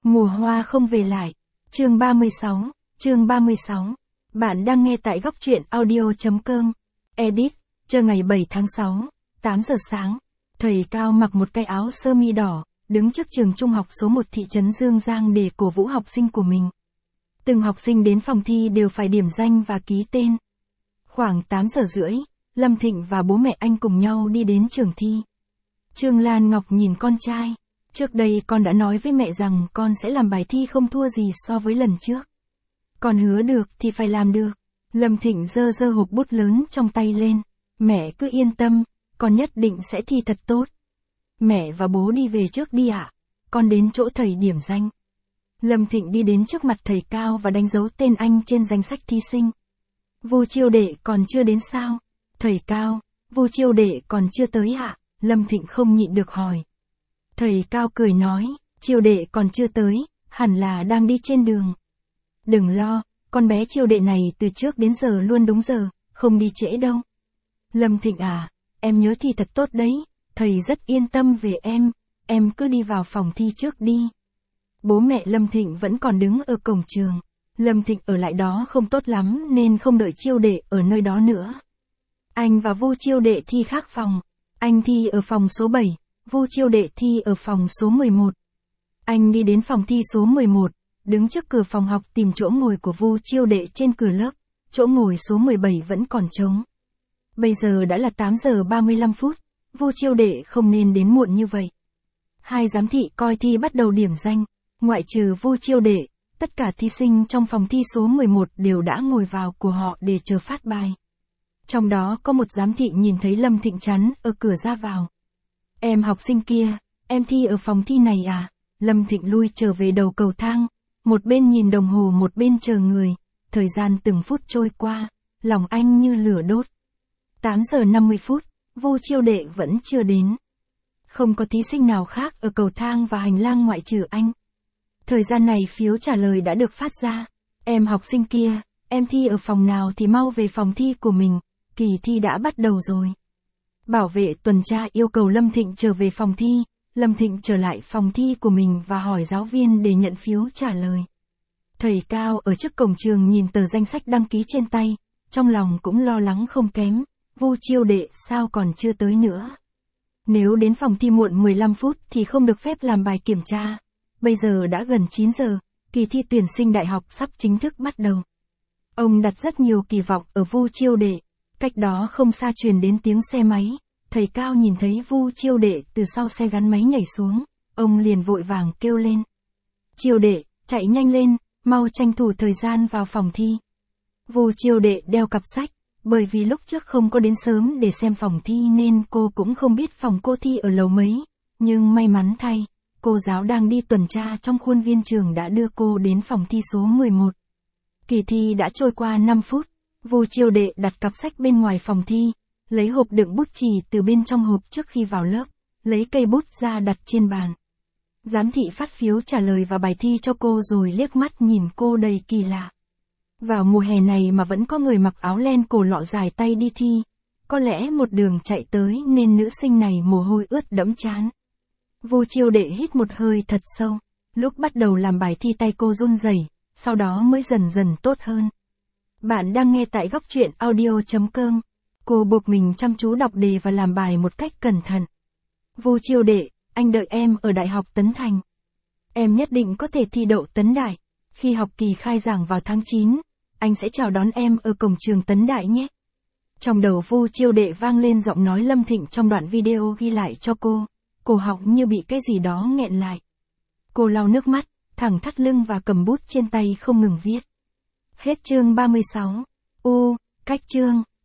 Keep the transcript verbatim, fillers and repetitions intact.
Mùa hoa không về lại. Chương ba mươi sáu, chương ba mươi sáu. Bạn đang nghe tại góc truyện audio.com. Edit, chờ ngày bảy tháng sáu, tám giờ sáng. Thầy Cao mặc một cái áo sơ mi đỏ, đứng trước trường trung học số một thị trấn Dương Giang để cổ vũ học sinh của mình. Từng học sinh đến phòng thi đều phải điểm danh và ký tên. Khoảng tám giờ rưỡi, Lâm Thịnh và bố mẹ anh cùng nhau đi đến trường thi. Trương Lan Ngọc nhìn con trai. Trước đây con đã nói với mẹ rằng con sẽ làm bài thi không thua gì so với lần trước. Con hứa được thì phải làm được. Lâm Thịnh giơ giơ hộp bút lớn trong tay lên. Mẹ cứ yên tâm, con nhất định sẽ thi thật tốt. Mẹ và bố đi về trước đi ạ. Con đến chỗ thầy điểm danh. Lâm Thịnh đi đến trước mặt thầy Cao và đánh dấu tên anh trên danh sách thí sinh. Vu Chiêu Đệ còn chưa đến sao? Thầy Cao, Vu Chiêu Đệ còn chưa tới ạ? Lâm Thịnh không nhịn được hỏi. Thầy Cao cười nói, Chiêu Đệ còn chưa tới, hẳn là đang đi trên đường. Đừng lo, con bé Chiêu Đệ này từ trước đến giờ luôn đúng giờ, không đi trễ đâu. Lâm Thịnh à, em nhớ thi thật tốt đấy, thầy rất yên tâm về em, em cứ đi vào phòng thi trước đi. Bố mẹ Lâm Thịnh vẫn còn đứng ở cổng trường. Lâm Thịnh ở lại đó không tốt lắm nên không đợi Chiêu Đệ ở nơi đó nữa. Anh và Vu Chiêu Đệ thi khác phòng. Anh thi ở phòng số bảy, Vu Chiêu Đệ thi ở phòng số mười một. Anh đi đến phòng thi số mười một, đứng trước cửa phòng học tìm chỗ ngồi của Vu Chiêu Đệ trên cửa lớp, chỗ ngồi số mười bảy vẫn còn trống. Bây giờ đã là tám giờ ba mươi lăm phút, Vu Chiêu Đệ không nên đến muộn như vậy. Hai giám thị coi thi bắt đầu điểm danh, ngoại trừ Vu Chiêu Đệ, tất cả thí sinh trong phòng thi số mười một đều đã ngồi vào của họ để chờ phát bài. Trong đó có một giám thị nhìn thấy Lâm Thịnh chắn ở cửa ra vào. Em học sinh kia, em thi ở phòng thi này à? Lâm Thịnh lui trở về đầu cầu thang, một bên nhìn đồng hồ một bên chờ người, thời gian từng phút trôi qua, lòng anh như lửa đốt. tám giờ năm mươi phút, Vu Chiêu Đệ vẫn chưa đến. Không có thí sinh nào khác ở cầu thang và hành lang ngoại trừ anh. Thời gian này phiếu trả lời đã được phát ra. Em học sinh kia, em thi ở phòng nào thì mau về phòng thi của mình, kỳ thi đã bắt đầu rồi. Bảo vệ tuần tra yêu cầu Lâm Thịnh trở về phòng thi. Lâm Thịnh trở lại phòng thi của mình và hỏi giáo viên để nhận phiếu trả lời. Thầy Cao ở trước cổng trường nhìn tờ danh sách đăng ký trên tay, trong lòng cũng lo lắng không kém. Vu Chiêu Đệ sao còn chưa tới nữa? Nếu đến phòng thi muộn mười lăm phút thì không được phép làm bài kiểm tra. Bây giờ đã gần chín giờ, kỳ thi tuyển sinh đại học sắp chính thức bắt đầu. Ông đặt rất nhiều kỳ vọng ở Vu Chiêu Đệ. Cách đó không xa truyền đến tiếng xe máy. Thầy Cao nhìn thấy Vu Chiêu Đệ từ sau xe gắn máy nhảy xuống, ông liền vội vàng kêu lên. Chiêu Đệ, chạy nhanh lên, mau tranh thủ thời gian vào phòng thi. Vu Chiêu Đệ đeo cặp sách, bởi vì lúc trước không có đến sớm để xem phòng thi nên cô cũng không biết phòng cô thi ở lầu mấy, nhưng may mắn thay, cô giáo đang đi tuần tra trong khuôn viên trường đã đưa cô đến phòng thi số mười một. Kỳ thi đã trôi qua năm phút, Vu Chiêu Đệ đặt cặp sách bên ngoài phòng thi, lấy hộp đựng bút chì từ bên trong hộp trước khi vào lớp, lấy cây bút ra đặt trên bàn. Giám thị phát phiếu trả lời và bài thi cho cô rồi liếc mắt nhìn cô đầy kỳ lạ. Vào mùa hè này mà vẫn có người mặc áo len cổ lọ dài tay đi thi, có lẽ một đường chạy tới nên nữ sinh này mồ hôi ướt đẫm trán. Vu Chiêu Đệ hít một hơi thật sâu, lúc bắt đầu làm bài thi tay cô run rẩy, sau đó mới dần dần tốt hơn. Bạn đang nghe tại góc truyện audio.com. Cô buộc mình chăm chú đọc đề và làm bài một cách cẩn thận. Vu Chiêu Đệ, anh đợi em ở Đại học Tấn Thành. Em nhất định có thể thi đậu Tấn Đại. Khi học kỳ khai giảng vào tháng chín, anh sẽ chào đón em ở cổng trường Tấn Đại nhé. Trong đầu Vu Chiêu Đệ vang lên giọng nói Lâm Thịnh trong đoạn video ghi lại cho cô. Cổ họng như bị cái gì đó nghẹn lại. Cô lau nước mắt, thẳng thắt lưng và cầm bút trên tay không ngừng viết. Hết chương ba mươi sáu. U, cách chương.